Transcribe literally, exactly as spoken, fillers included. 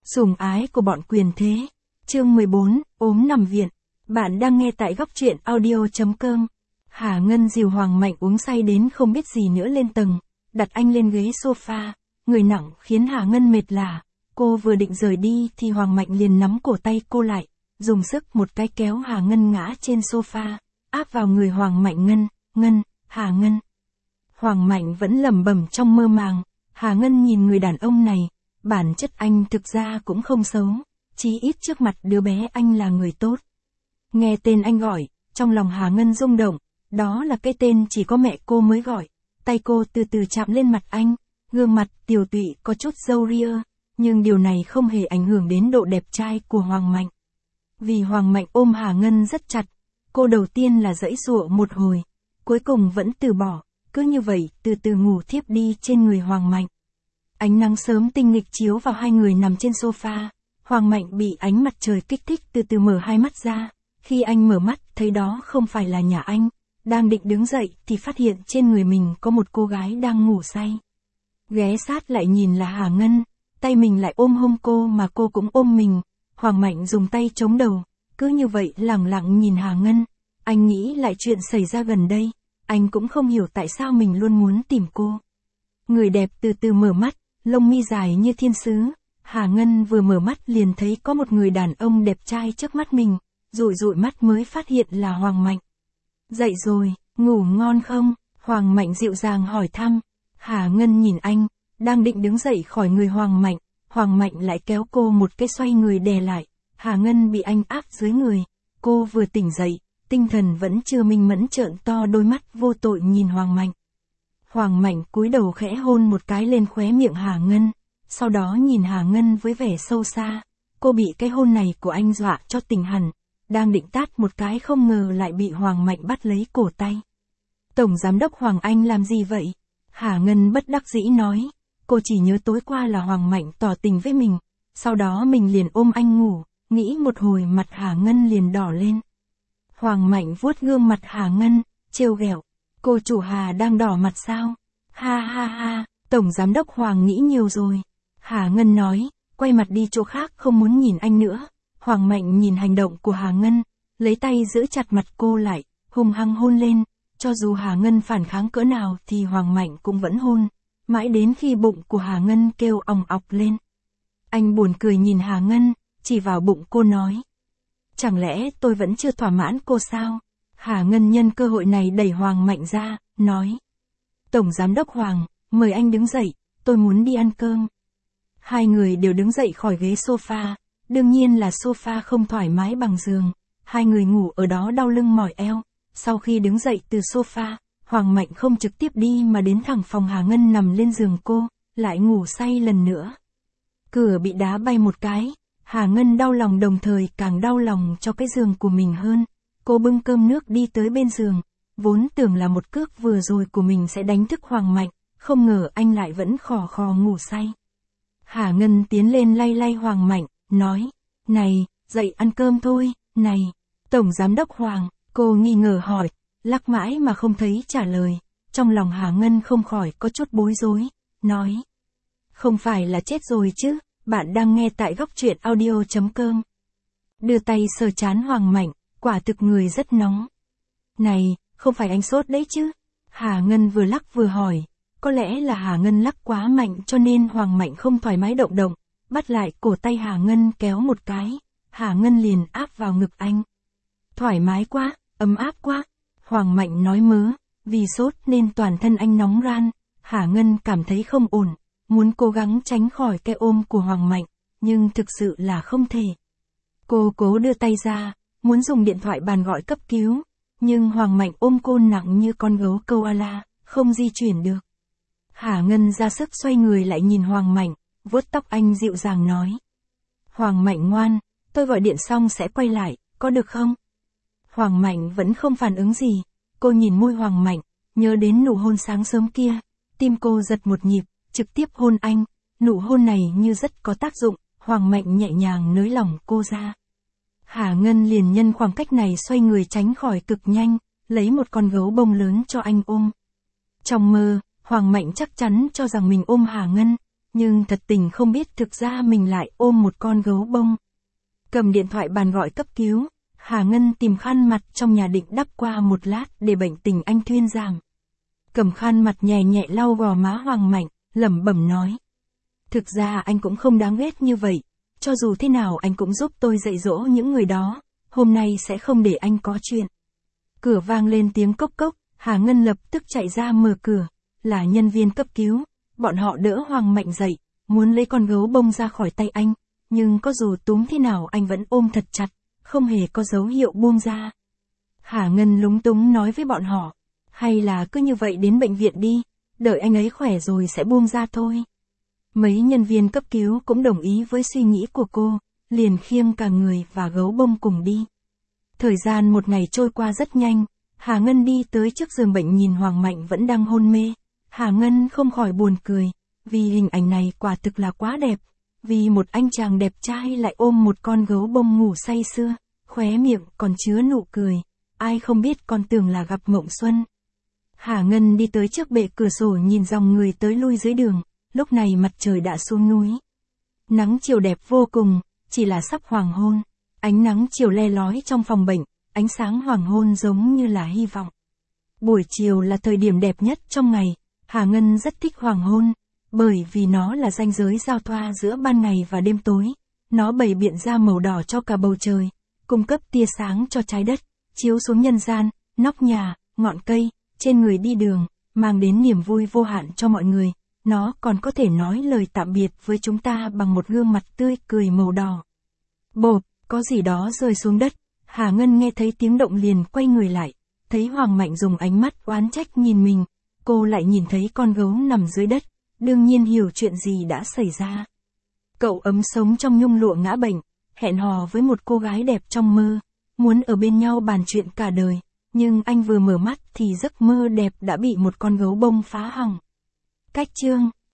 Sủng ái của bọn quyền thế. Chương mười bốn, ốm nằm viện. Bạn đang nghe tại góc truyện audio chấm com. Hà Ngân dìu Hoàng Mạnh uống say đến không biết gì nữa lên tầng, đặt anh lên ghế sofa, người nặng khiến Hà Ngân mệt lả. Cô vừa định rời đi thì Hoàng Mạnh liền nắm cổ tay cô lại, dùng sức một cái kéo Hà Ngân ngã trên sofa, áp vào người Hoàng Mạnh. Ngân, Ngân, Hà Ngân. Hoàng Mạnh vẫn lẩm bẩm trong mơ màng. Hà Ngân nhìn người đàn ông này, bản chất anh thực ra cũng không xấu, chí ít trước mặt đứa bé anh là người tốt. Nghe tên anh gọi, trong lòng Hà Ngân rung động, đó là cái tên chỉ có mẹ cô mới gọi. Tay cô từ từ chạm lên mặt anh, gương mặt tiều tụy có chút râu ria, nhưng điều này không hề ảnh hưởng đến độ đẹp trai của Hoàng Mạnh. Vì Hoàng Mạnh ôm Hà Ngân rất chặt, cô đầu tiên là giãy giụa một hồi, cuối cùng vẫn từ bỏ, cứ như vậy từ từ ngủ thiếp đi trên người Hoàng Mạnh. Ánh nắng sớm tinh nghịch chiếu vào hai người nằm trên sofa, Hoàng Mạnh bị ánh mặt trời kích thích từ từ mở hai mắt ra. Khi anh mở mắt thấy đó không phải là nhà anh, đang định đứng dậy thì phát hiện trên người mình có một cô gái đang ngủ say. Ghé sát lại nhìn là Hà Ngân, tay mình lại ôm hông cô mà cô cũng ôm mình. Hoàng Mạnh dùng tay chống đầu, cứ như vậy lẳng lặng nhìn Hà Ngân. Anh nghĩ lại chuyện xảy ra gần đây, anh cũng không hiểu tại sao mình luôn muốn tìm cô. Người đẹp từ từ mở mắt, lông mi dài như thiên sứ. Hà Ngân vừa mở mắt liền thấy có một người đàn ông đẹp trai trước mắt mình, dụi dụi mắt mới phát hiện là Hoàng Mạnh. Dậy rồi, ngủ ngon không? Hoàng Mạnh dịu dàng hỏi thăm. Hà Ngân nhìn anh, đang định đứng dậy khỏi người Hoàng Mạnh, Hoàng Mạnh lại kéo cô một cái xoay người đè lại. Hà Ngân bị anh áp dưới người, cô vừa tỉnh dậy, tinh thần vẫn chưa minh mẫn, trợn to đôi mắt vô tội nhìn Hoàng Mạnh. Hoàng Mạnh cúi đầu khẽ hôn một cái lên khóe miệng Hà Ngân, sau đó nhìn Hà Ngân với vẻ sâu xa. Cô bị cái hôn này của anh dọa cho tỉnh hẳn, đang định tát một cái không ngờ lại bị Hoàng Mạnh bắt lấy cổ tay. Tổng giám đốc Hoàng anh làm gì vậy? Hà Ngân bất đắc dĩ nói, cô chỉ nhớ tối qua là Hoàng Mạnh tỏ tình với mình, sau đó mình liền ôm anh ngủ, nghĩ một hồi mặt Hà Ngân liền đỏ lên. Hoàng Mạnh vuốt gương mặt Hà Ngân, trêu ghẹo, cô chủ Hà đang đỏ mặt sao? Ha ha ha, tổng giám đốc Hoàng nghĩ nhiều rồi. Hà Ngân nói, quay mặt đi chỗ khác không muốn nhìn anh nữa. Hoàng Mạnh nhìn hành động của Hà Ngân, lấy tay giữ chặt mặt cô lại, hung hăng hôn lên. Cho dù Hà Ngân phản kháng cỡ nào thì Hoàng Mạnh cũng vẫn hôn, mãi đến khi bụng của Hà Ngân kêu òng ọc lên. Anh buồn cười nhìn Hà Ngân, chỉ vào bụng cô nói, chẳng lẽ tôi vẫn chưa thỏa mãn cô sao? Hà Ngân nhân cơ hội này đẩy Hoàng Mạnh ra, nói, tổng giám đốc Hoàng, mời anh đứng dậy, tôi muốn đi ăn cơm. Hai người đều đứng dậy khỏi ghế sofa, đương nhiên là sofa không thoải mái bằng giường, hai người ngủ ở đó đau lưng mỏi eo. Sau khi đứng dậy từ sofa, Hoàng Mạnh không trực tiếp đi mà đến thẳng phòng Hà Ngân nằm lên giường cô, lại ngủ say lần nữa. Cửa bị đá bay một cái, Hà Ngân đau lòng đồng thời càng đau lòng cho cái giường của mình hơn. Cô bưng cơm nước đi tới bên giường, vốn tưởng là một cước vừa rồi của mình sẽ đánh thức Hoàng Mạnh, không ngờ anh lại vẫn khò khò ngủ say. Hà Ngân tiến lên lay lay Hoàng Mạnh, nói, này, dậy ăn cơm thôi, này, tổng giám đốc Hoàng. Cô nghi ngờ hỏi, lắc mãi mà không thấy trả lời, trong lòng Hà Ngân không khỏi có chút bối rối, nói, không phải là chết rồi chứ? Bạn đang nghe tại góc truyện audio chấm com. Đưa tay sờ trán Hoàng Mạnh, quả thực người rất nóng. Này, không phải anh sốt đấy chứ? Hà Ngân vừa lắc vừa hỏi, có lẽ là Hà Ngân lắc quá mạnh cho nên Hoàng Mạnh không thoải mái động động, bắt lại cổ tay Hà Ngân kéo một cái, Hà Ngân liền áp vào ngực anh. Thoải mái quá, ấm áp quá, Hoàng Mạnh nói mớ, vì sốt nên toàn thân anh nóng ran. Hà Ngân cảm thấy không ổn, muốn cố gắng tránh khỏi cái ôm của Hoàng Mạnh, nhưng thực sự là không thể. Cô cố đưa tay ra, muốn dùng điện thoại bàn gọi cấp cứu, nhưng Hoàng Mạnh ôm cô nặng như con gấu koala, không di chuyển được. Hà Ngân ra sức xoay người lại nhìn Hoàng Mạnh, vuốt tóc anh dịu dàng nói, Hoàng Mạnh ngoan, tôi gọi điện xong sẽ quay lại, có được không? Hoàng Mạnh vẫn không phản ứng gì, cô nhìn môi Hoàng Mạnh, nhớ đến nụ hôn sáng sớm kia, tim cô giật một nhịp, trực tiếp hôn anh, nụ hôn này như rất có tác dụng, Hoàng Mạnh nhẹ nhàng nới lỏng cô ra. Hà Ngân liền nhân khoảng cách này xoay người tránh khỏi cực nhanh, lấy một con gấu bông lớn cho anh ôm. Trong mơ, Hoàng Mạnh chắc chắn cho rằng mình ôm Hà Ngân, nhưng thật tình không biết thực ra mình lại ôm một con gấu bông. Cầm điện thoại bàn gọi cấp cứu, Hà Ngân tìm khăn mặt trong nhà định đắp qua một lát để bệnh tình anh thuyên giảm. Cầm khăn mặt nhẹ nhẹ lau gò má Hoàng Mạnh, lẩm bẩm nói. Thực ra anh cũng không đáng ghét như vậy, cho dù thế nào anh cũng giúp tôi dạy dỗ những người đó, hôm nay sẽ không để anh có chuyện. Cửa vang lên tiếng cốc cốc, Hà Ngân lập tức chạy ra mở cửa, là nhân viên cấp cứu, bọn họ đỡ Hoàng Mạnh dậy, muốn lấy con gấu bông ra khỏi tay anh, nhưng có dù túm thế nào anh vẫn ôm thật chặt, không hề có dấu hiệu buông ra. Hà Ngân lúng túng nói với bọn họ, hay là cứ như vậy đến bệnh viện đi, đợi anh ấy khỏe rồi sẽ buông ra thôi. Mấy nhân viên cấp cứu cũng đồng ý với suy nghĩ của cô, liền khiêng cả người và gấu bông cùng đi. Thời gian một ngày trôi qua rất nhanh, Hà Ngân đi tới trước giường bệnh nhìn Hoàng Mạnh vẫn đang hôn mê. Hà Ngân không khỏi buồn cười, vì hình ảnh này quả thực là quá đẹp, vì một anh chàng đẹp trai lại ôm một con gấu bông ngủ say sưa, khóe miệng còn chứa nụ cười, ai không biết còn tưởng là gặp mộng xuân. Hà Ngân đi tới trước bệ cửa sổ nhìn dòng người tới lui dưới đường, lúc này mặt trời đã xuống núi. Nắng chiều đẹp vô cùng, chỉ là sắp hoàng hôn, ánh nắng chiều le lói trong phòng bệnh, ánh sáng hoàng hôn giống như là hy vọng. Buổi chiều là thời điểm đẹp nhất trong ngày, Hà Ngân rất thích hoàng hôn, bởi vì nó là ranh giới giao thoa giữa ban ngày và đêm tối, nó bày biện ra màu đỏ cho cả bầu trời, cung cấp tia sáng cho trái đất, chiếu xuống nhân gian, nóc nhà, ngọn cây, trên người đi đường, mang đến niềm vui vô hạn cho mọi người. Nó còn có thể nói lời tạm biệt với chúng ta bằng một gương mặt tươi cười màu đỏ. Bộp, có gì đó rơi xuống đất, Hà Ngân nghe thấy tiếng động liền quay người lại, thấy Hoàng Mạnh dùng ánh mắt oán trách nhìn mình, cô lại nhìn thấy con gấu nằm dưới đất, đương nhiên hiểu chuyện gì đã xảy ra. Cậu ấm sống trong nhung lụa ngã bệnh, hẹn hò với một cô gái đẹp trong mơ, muốn ở bên nhau bàn chuyện cả đời, nhưng anh vừa mở mắt thì giấc mơ đẹp đã bị một con gấu bông phá hỏng. Cách chương